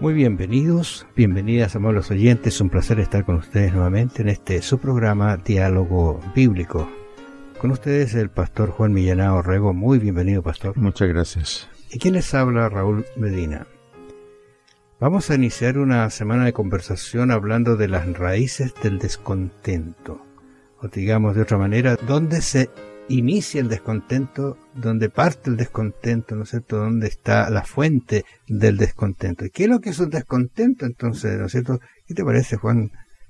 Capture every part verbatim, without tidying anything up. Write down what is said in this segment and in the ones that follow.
Muy bienvenidos, bienvenidas, amables oyentes. Un placer estar con ustedes nuevamente en este su programa Diálogo Bíblico. Con ustedes el pastor Juan Millanao Rego. Muy bienvenido, pastor. Muchas gracias. ¿Y quién les habla? Raúl Medina. Vamos a iniciar una semana de conversación hablando de las raíces del descontento. O digamos de otra manera, ¿dónde se inicia el descontento? ¿Dónde parte el descontento? ¿No es cierto? ¿Dónde está la fuente del descontento? ¿Y qué es lo que es un descontento entonces? ¿No es cierto? ¿Qué te parece, Juan?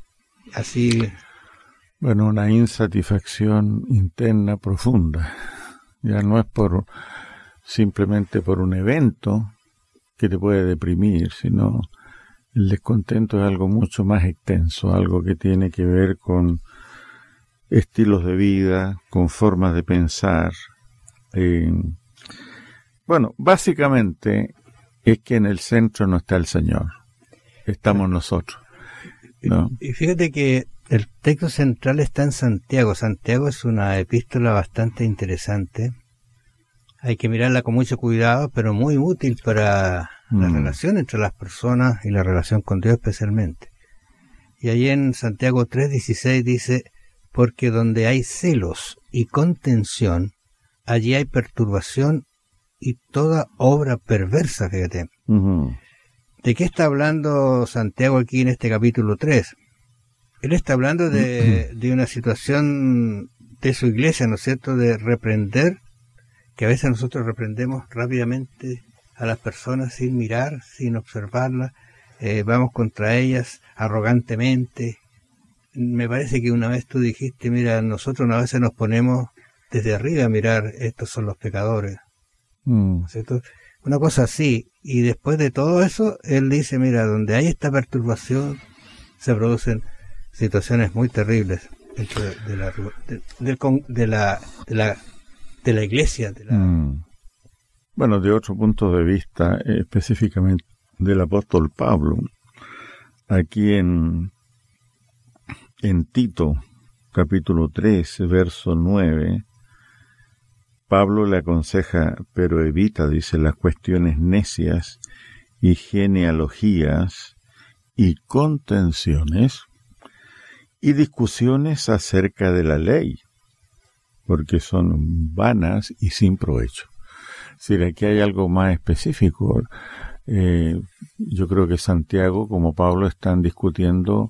Así... Bueno, una insatisfacción interna profunda. Ya no es por simplemente por un evento que te puede deprimir, sino el descontento es algo mucho más extenso, algo que tiene que ver con estilos de vida, con formas de pensar. Eh, bueno, básicamente es que en el centro no está el Señor, estamos nosotros, ¿no? Y fíjate que el texto central está en Santiago. Santiago es una epístola bastante interesante. Hay que mirarla con mucho cuidado, pero muy útil para mm. la relación entre las personas y la relación con Dios especialmente. Y ahí en Santiago tres dieciséis dice: porque donde hay celos y contención, allí hay perturbación y toda obra perversa, fíjate. Uh-huh. ¿De qué está hablando Santiago aquí en este capítulo tres? Él está hablando de, de una situación de su iglesia, ¿no es cierto?, de reprender, que a veces nosotros reprendemos rápidamente a las personas sin mirar, sin observarlas, eh, vamos contra ellas arrogantemente. Me parece que una vez tú dijiste, mira, nosotros a veces nos ponemos desde arriba a mirar, estos son los pecadores, mm. ¿no es cierto? Una cosa así, y después de todo eso, él dice, mira, donde hay esta perturbación, se producen situaciones muy terribles dentro de, de, la, de, de, de, la, de, la, de la iglesia. De la... Mm. Bueno, de otro punto de vista, eh, específicamente del apóstol Pablo, aquí en, en Tito, capítulo tres, verso nueve, Pablo le aconseja, pero evita, dice, las cuestiones necias y genealogías y contenciones y discusiones acerca de la ley, porque son vanas y sin provecho. Es decir, aquí hay algo más específico. Eh, yo creo que Santiago, como Pablo, están discutiendo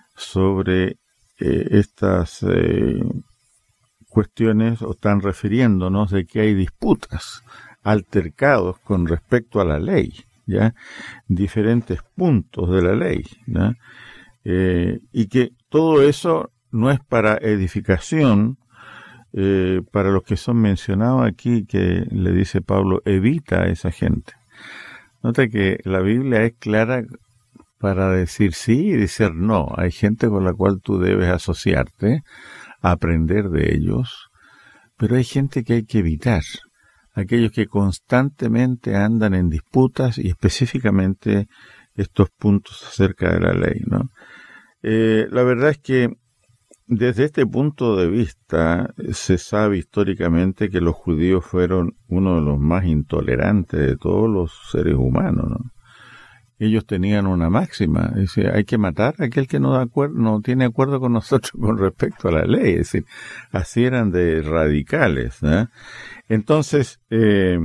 sobre eh, estas eh, cuestiones, o están refiriéndonos de que hay disputas, altercados con respecto a la ley, ¿ya? Diferentes puntos de la ley, ¿ya? Eh, y que todo eso no es para edificación, eh, para los que son mencionados aquí, que le dice Pablo, evita a esa gente. Nota que la Biblia es clara para decir sí y decir no. Hay gente con la cual tú debes asociarte, aprender de ellos, pero hay gente que hay que evitar, aquellos que constantemente andan en disputas y específicamente estos puntos acerca de la ley, ¿no? Eh, la verdad es que desde este punto de vista se sabe históricamente que los judíos fueron uno de los más intolerantes de todos los seres humanos, ¿no? Ellos tenían una máxima, es decir, hay que matar a aquel que no, da acuerdo, no tiene acuerdo con nosotros con respecto a la ley, es decir, así eran de radicales, ¿no? Entonces, eh,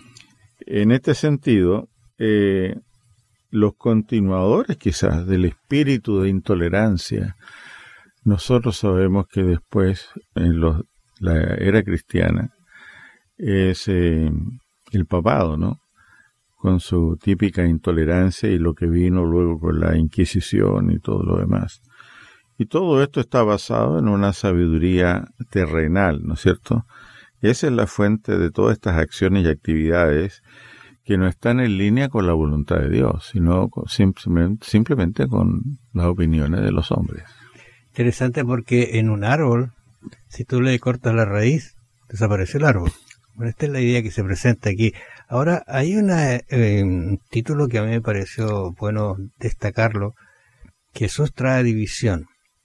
en este sentido, eh, los continuadores quizás del espíritu de intolerancia, nosotros sabemos que después, en los, la era cristiana, es eh, el papado, ¿no?, con su típica intolerancia y lo que vino luego con la Inquisición y todo lo demás. Y todo esto está basado en una sabiduría terrenal, ¿no es cierto? Y esa es la fuente de todas estas acciones y actividades que no están en línea con la voluntad de Dios, sino con, simplemente, simplemente con las opiniones de los hombres. Interesante, porque en un árbol, si tú le cortas la raíz, desaparece el árbol. Bueno, esta es la idea que se presenta aquí. Ahora, hay una, eh, un título que a mí me pareció bueno destacarlo, que Jesús trae división.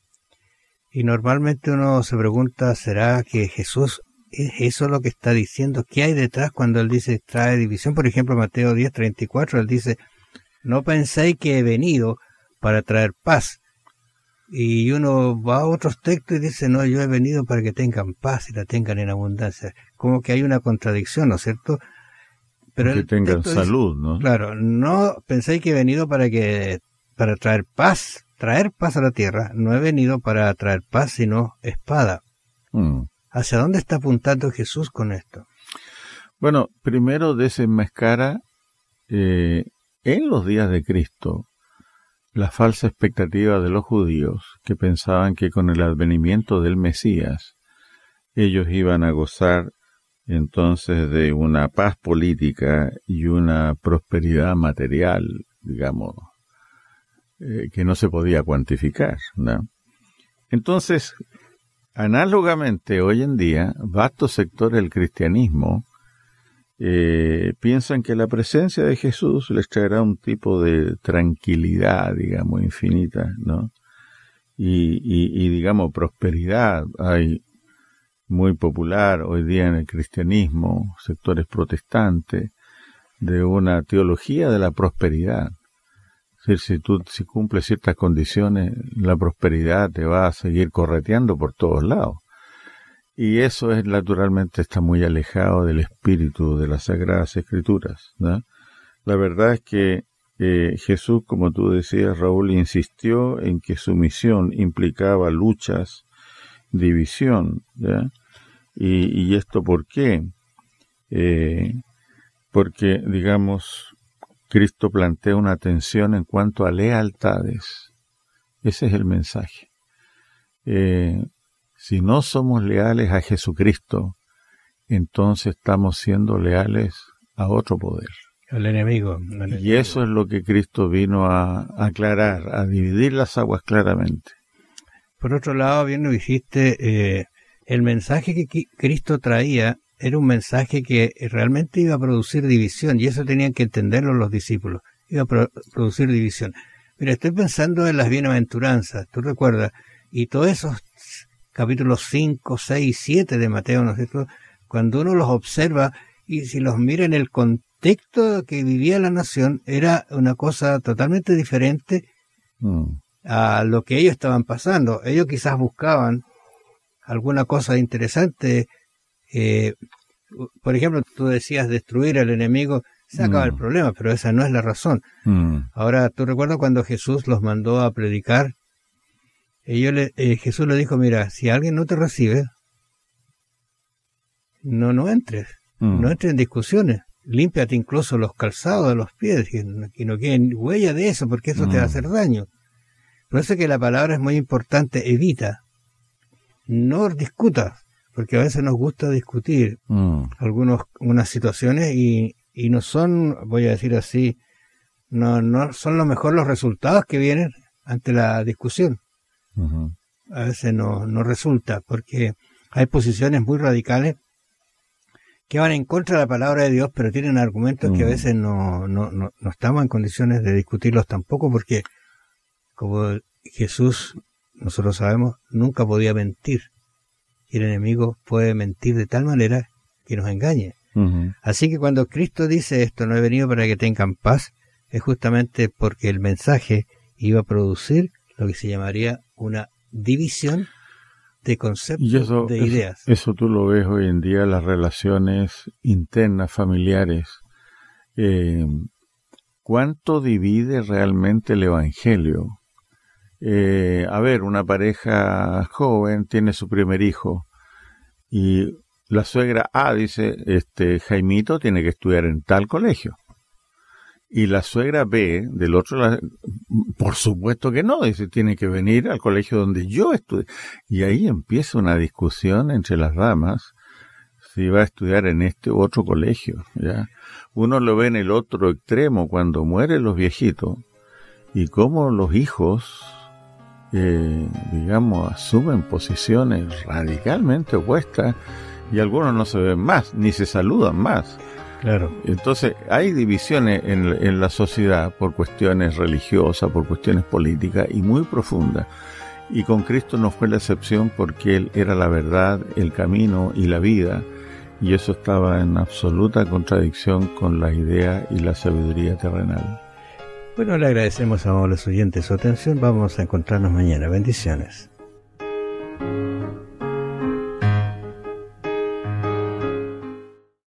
Y normalmente uno se pregunta, ¿será que Jesús es eso lo que está diciendo? ¿Qué hay detrás cuando él dice trae división? Por ejemplo, Mateo diez treinta y cuatro, él dice, no penséis que he venido para traer paz. Y uno va a otros textos y dice, no, yo he venido para que tengan paz y la tengan en abundancia. Como que hay una contradicción, ¿no es cierto? Pero que tengan salud, dice, ¿no? Claro, no penséis que he venido para que para traer paz, traer paz a la tierra. No he venido para traer paz, sino espada. Mm. ¿Hacia dónde está apuntando Jesús con esto? Bueno, primero desenmascara eh, en los días de Cristo la falsa expectativa de los judíos que pensaban que con el advenimiento del Mesías ellos iban a gozar entonces de una paz política y una prosperidad material, digamos, eh, que no se podía cuantificar, ¿no? Entonces, análogamente hoy en día, vastos sectores del cristianismo eh, piensan que la presencia de Jesús les traerá un tipo de tranquilidad, digamos, infinita, ¿no? Y, y, y digamos, prosperidad. Hay muy popular hoy día en el cristianismo, sectores protestantes, de una teología de la prosperidad. Es decir, si tú si cumples ciertas condiciones, la prosperidad te va a seguir correteando por todos lados. Y eso es naturalmente está muy alejado del espíritu de las Sagradas Escrituras, ¿no? La verdad es que eh, Jesús, como tú decías, Raúl, insistió en que su misión implicaba luchas, división, ¿ya? Y, y esto ¿por qué? Eh, porque, digamos, Cristo plantea una tensión en cuanto a lealtades. Ese es el mensaje. Eh, si no somos leales a Jesucristo, entonces estamos siendo leales a otro poder. Al enemigo. Al enemigo. Y eso es lo que Cristo vino a aclarar, a dividir las aguas claramente. Por otro lado, bien lo dijiste, eh, el mensaje que Cristo traía era un mensaje que realmente iba a producir división, y eso tenían que entenderlo los discípulos, iba a pro- producir división. Mira, estoy pensando en las bienaventuranzas, tú recuerdas, y todos esos capítulos cinco, seis y siete de Mateo, ¿no es cierto? Cuando uno los observa y si los mira en el contexto que vivía la nación, era una cosa totalmente diferente mm. a lo que ellos estaban pasando. Ellos quizás buscaban alguna cosa interesante. Eh, por ejemplo, tú decías destruir al enemigo, se acaba mm. el problema, pero esa no es la razón. Mm. Ahora, ¿tú recuerdas cuando Jesús los mandó a predicar? Ellos le, eh, Jesús le dijo, mira, si alguien no te recibe, no, no entres, mm. no entres en discusiones, límpiate incluso los calzados de los pies, que no, que no queden huella de eso, porque eso mm. te va a hacer daño. Por eso que la palabra es muy importante, evita, no discutas, porque a veces nos gusta discutir mm. algunos, unas situaciones y, y no son, voy a decir así, no, no son lo mejor los resultados que vienen ante la discusión. Uh-huh. A veces no, no resulta, porque hay posiciones muy radicales que van en contra de la palabra de Dios, pero tienen argumentos uh-huh. que a veces no, no, no, no estamos en condiciones de discutirlos tampoco, porque como Jesús, nosotros sabemos, nunca podía mentir, y el enemigo puede mentir de tal manera que nos engañe. Uh-huh. Así que cuando Cristo dice esto, no he venido para que tengan paz, es justamente porque el mensaje iba a producir lo que se llamaría una división de conceptos, y eso, de ideas. Eso, eso tú lo ves hoy en día, las relaciones internas, familiares. Eh, ¿Cuánto divide realmente el Evangelio? Eh, a ver, una pareja joven tiene su primer hijo y la suegra A dice, este Jaimito tiene que estudiar en tal colegio. Y la suegra B, del otro lado, por supuesto que no, dice, tiene que venir al colegio donde yo estudié. Y ahí empieza una discusión entre las damas, si va a estudiar en este u otro colegio, ¿ya? Uno lo ve en el otro extremo, cuando mueren los viejitos, y cómo los hijos, eh, digamos, asumen posiciones radicalmente opuestas, y algunos no se ven más, ni se saludan más. Claro. Entonces, hay divisiones en, en la sociedad por cuestiones religiosas, por cuestiones políticas y muy profundas. Y con Cristo no fue la excepción porque Él era la verdad, el camino y la vida. Y eso estaba en absoluta contradicción con la idea y la sabiduría terrenal. Bueno, le agradecemos a los oyentes su atención. Vamos a encontrarnos mañana. Bendiciones.